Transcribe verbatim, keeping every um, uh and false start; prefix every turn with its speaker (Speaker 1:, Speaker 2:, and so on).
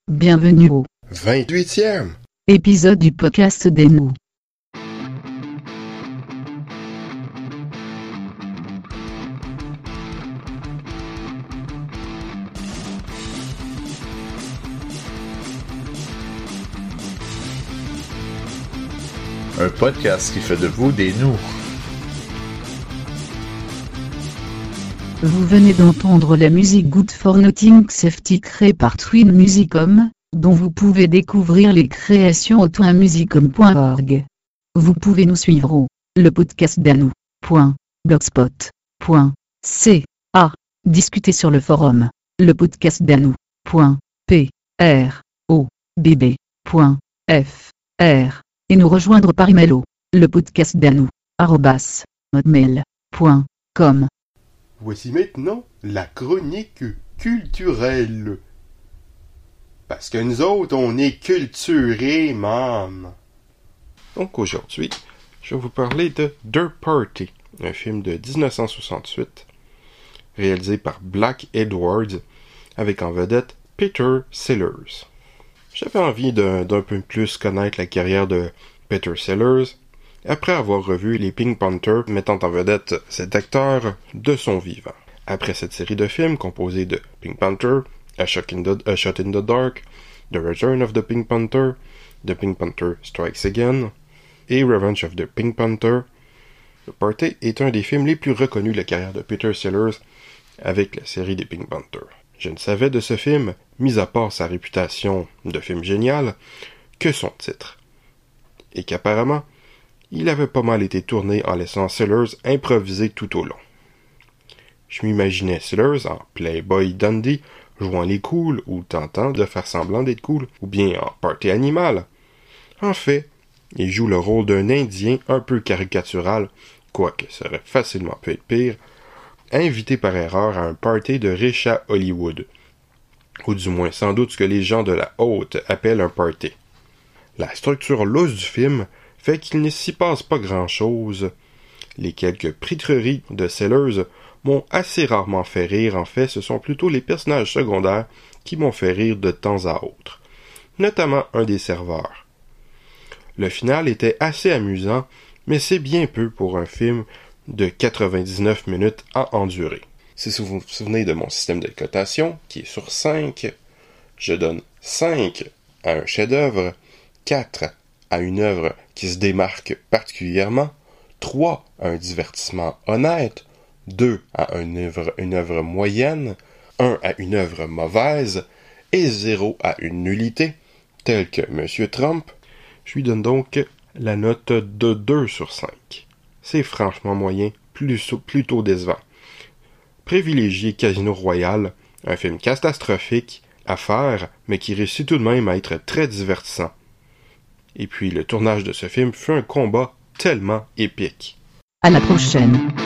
Speaker 1: Bienvenue au
Speaker 2: vingt-huitième
Speaker 1: épisode du podcast des nous.
Speaker 3: Un podcast qui fait de vous des nous.
Speaker 1: Vous venez d'entendre la musique Good for Nothing Safety créée par Twin Musicom, dont vous pouvez découvrir les créations au twin musicom point org. Vous pouvez nous suivre au le podcast d'anou point blogspot point c a, discuter sur le forum le podcast d'anou point p r o b b point f r et nous rejoindre par email au le podcast d'anou arobase hotmail point com.
Speaker 2: Voici maintenant la chronique culturelle. Parce que nous autres, on est culturés, man. Donc aujourd'hui, je vais vous parler de Dirt Party, un film de dix-neuf cent soixante-huit, réalisé par Black Edwards, avec en vedette Peter Sellers. J'avais envie d'un, d'un peu plus connaître la carrière de Peter Sellers, après avoir revu les Pink Panthers mettant en vedette cet acteur de son vivant. Après cette série de films composés de Pink Panther, A Shot in the, A Shot in the Dark, The Return of the Pink Panther, The Pink Panther Strikes Again et Revenge of the Pink Panther, The Party est un des films les plus reconnus de la carrière de Peter Sellers avec la série des Pink Panthers. Je ne savais de ce film, mis à part sa réputation de film génial, que son titre. Et qu'apparemment, il avait pas mal été tourné en laissant Sellers improviser tout au long. Je m'imaginais Sellers en Playboy Dandy, jouant les cools ou tentant de faire semblant d'être cool, ou bien en party animal. En fait, il joue le rôle d'un Indien un peu caricatural, quoique ça aurait facilement pu être pire, invité par erreur à un party de riches à Hollywood, ou du moins sans doute ce que les gens de la haute appellent un party. La structure lousse du film fait qu'il ne s'y passe pas grand-chose. Les quelques pitreries de Sellers m'ont assez rarement fait rire. En fait, ce sont plutôt les personnages secondaires qui m'ont fait rire de temps à autre, notamment un des serveurs. Le final était assez amusant, mais c'est bien peu pour un film de quatre-vingt-dix-neuf minutes à endurer. Si vous vous souvenez de mon système de cotation, qui est sur cinq, je donne cinq à un chef-d'œuvre, quatre à une œuvre qui se démarque particulièrement, trois à un divertissement honnête, deux à une œuvre, une œuvre moyenne, un à une œuvre mauvaise, et zéro à une nullité, telle que Monsieur Trump. Je lui donne donc la note de deux sur cinq. C'est franchement moyen, plus, plutôt décevant. Privilégié Casino Royale, un film catastrophique à faire, mais qui réussit tout de même à être très divertissant. Et puis le tournage de ce film fut un combat tellement épique.
Speaker 1: À la prochaine.